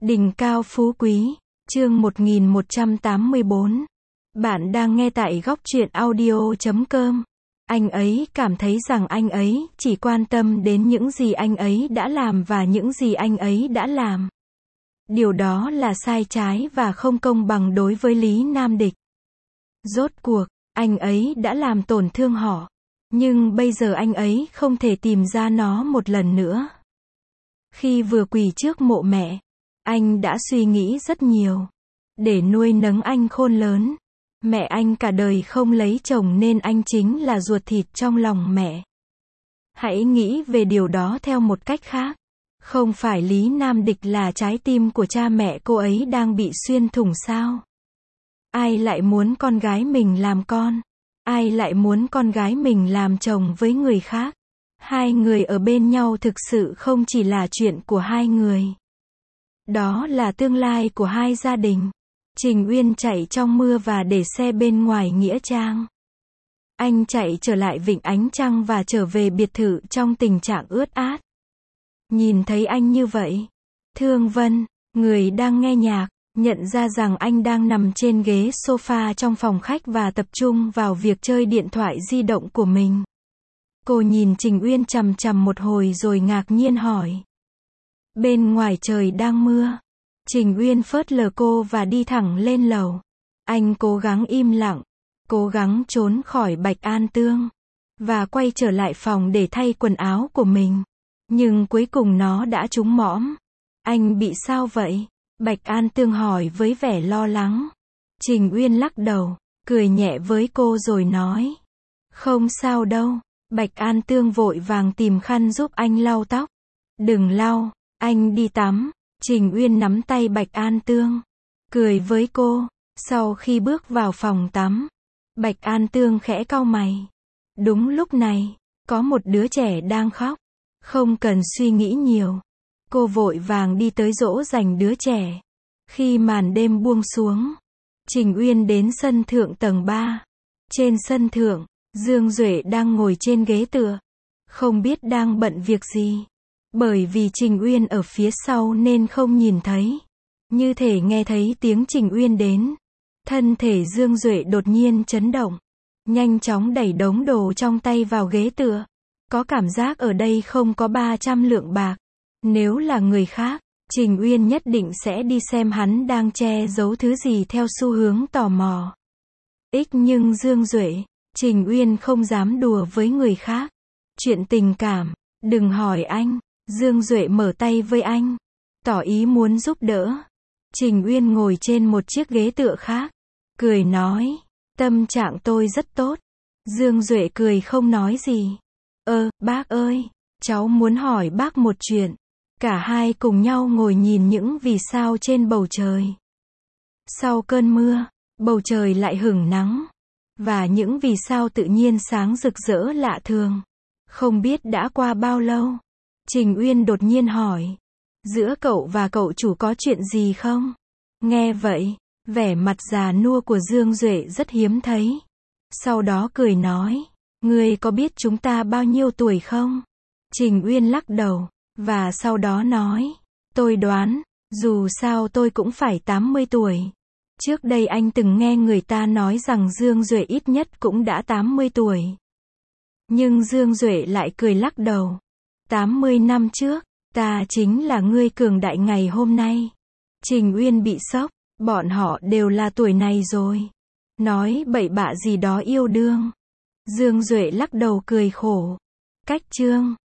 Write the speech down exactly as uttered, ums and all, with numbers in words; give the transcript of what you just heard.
Đỉnh cao phú quý, chương một nghìn một trăm tám mươi bốn. Bạn đang nghe tại góc truyện audio chấm com. Anh ấy cảm thấy rằng anh ấy chỉ quan tâm đến những gì anh ấy đã làm và những gì anh ấy đã làm. Điều đó là sai trái và không công bằng đối với Lý Nam Địch. Rốt cuộc, anh ấy đã làm tổn thương họ. Nhưng bây giờ anh ấy không thể tìm ra nó một lần nữa. Khi vừa quỳ trước mộ mẹ, anh đã suy nghĩ rất nhiều. Để nuôi nấng anh khôn lớn. Mẹ anh cả đời không lấy chồng nên anh chính là ruột thịt trong lòng mẹ. Hãy nghĩ về điều đó theo một cách khác. Không phải Lý Nam Địch là trái tim của cha mẹ cô ấy đang bị xuyên thủng sao? Ai lại muốn con gái mình làm con? Ai lại muốn con gái mình làm chồng với người khác? Hai người ở bên nhau thực sự không chỉ là chuyện của hai người. Đó là tương lai của hai gia đình. Trình Uyên chạy trong mưa và để xe bên ngoài nghĩa trang. Anh chạy trở lại Vịnh Ánh Trăng và trở về biệt thự trong tình trạng ướt át. Nhìn thấy anh như vậy, Thương Vân, người đang nghe nhạc, nhận ra rằng anh đang nằm trên ghế sofa trong phòng khách và tập trung vào việc chơi điện thoại di động của mình. Cô nhìn Trình Uyên chằm chằm một hồi rồi ngạc nhiên hỏi. Bên ngoài trời đang mưa. Trình Uyên phớt lờ cô và đi thẳng lên lầu. Anh cố gắng im lặng, cố gắng trốn khỏi Bạch An Tương, và quay trở lại phòng để thay quần áo của mình. Nhưng cuối cùng nó đã trúng mõm. Anh bị sao vậy? Bạch An Tương hỏi với vẻ lo lắng. Trình Uyên lắc đầu, cười nhẹ với cô rồi nói. Không sao đâu. Bạch An Tương vội vàng tìm khăn giúp anh lau tóc. Đừng lau, anh đi tắm. Trình Uyên nắm tay Bạch An Tương, cười với cô. Sau khi bước vào phòng tắm, Bạch An Tương khẽ cau mày. Đúng lúc này, có một đứa trẻ đang khóc. Không cần suy nghĩ nhiều. Cô vội vàng đi tới dỗ dành đứa trẻ. Khi màn đêm buông xuống, Trình Uyên đến sân thượng tầng ba. Trên sân thượng, Dương Duệ đang ngồi trên ghế tựa. Không biết đang bận việc gì. Bởi vì Trình Uyên ở phía sau nên không nhìn thấy. Như thể nghe thấy tiếng Trình Uyên đến. Thân thể Dương Duệ đột nhiên chấn động. Nhanh chóng đẩy đống đồ trong tay vào ghế tựa. Có cảm giác ở đây không có ba trăm lượng bạc. Nếu là người khác, Trình Uyên nhất định sẽ đi xem hắn đang che giấu thứ gì theo xu hướng tò mò. Ích nhưng Dương Duệ, Trình Uyên không dám đùa với người khác. Chuyện tình cảm, đừng hỏi anh. Dương Duệ mở tay với anh, tỏ ý muốn giúp đỡ. Trình Uyên ngồi trên một chiếc ghế tựa khác, cười nói, tâm trạng tôi rất tốt. Dương Duệ cười không nói gì. Ơ, bác ơi, cháu muốn hỏi bác một chuyện. Cả hai cùng nhau ngồi nhìn những vì sao trên bầu trời. Sau cơn mưa, bầu trời lại hửng nắng. Và những vì sao tự nhiên sáng rực rỡ lạ thường. Không biết đã qua bao lâu. Trình Uyên đột nhiên hỏi. Giữa cậu và cậu chủ có chuyện gì không? Nghe vậy, vẻ mặt già nua của Dương Duệ rất hiếm thấy. Sau đó cười nói. Ngươi có biết chúng ta bao nhiêu tuổi không? Trình Uyên lắc đầu. Và sau đó nói. Tôi đoán, dù sao tôi cũng phải tám mươi tuổi. Trước đây anh từng nghe người ta nói rằng Dương Duệ ít nhất cũng đã tám mươi tuổi. Nhưng Dương Duệ lại cười lắc đầu. tám mươi năm trước, ta chính là ngươi cường đại ngày hôm nay. Trình Uyên bị sốc, bọn họ đều là tuổi này rồi. Nói bậy bạ gì đó yêu đương. Dương Duệ lắc đầu cười khổ. Cách chương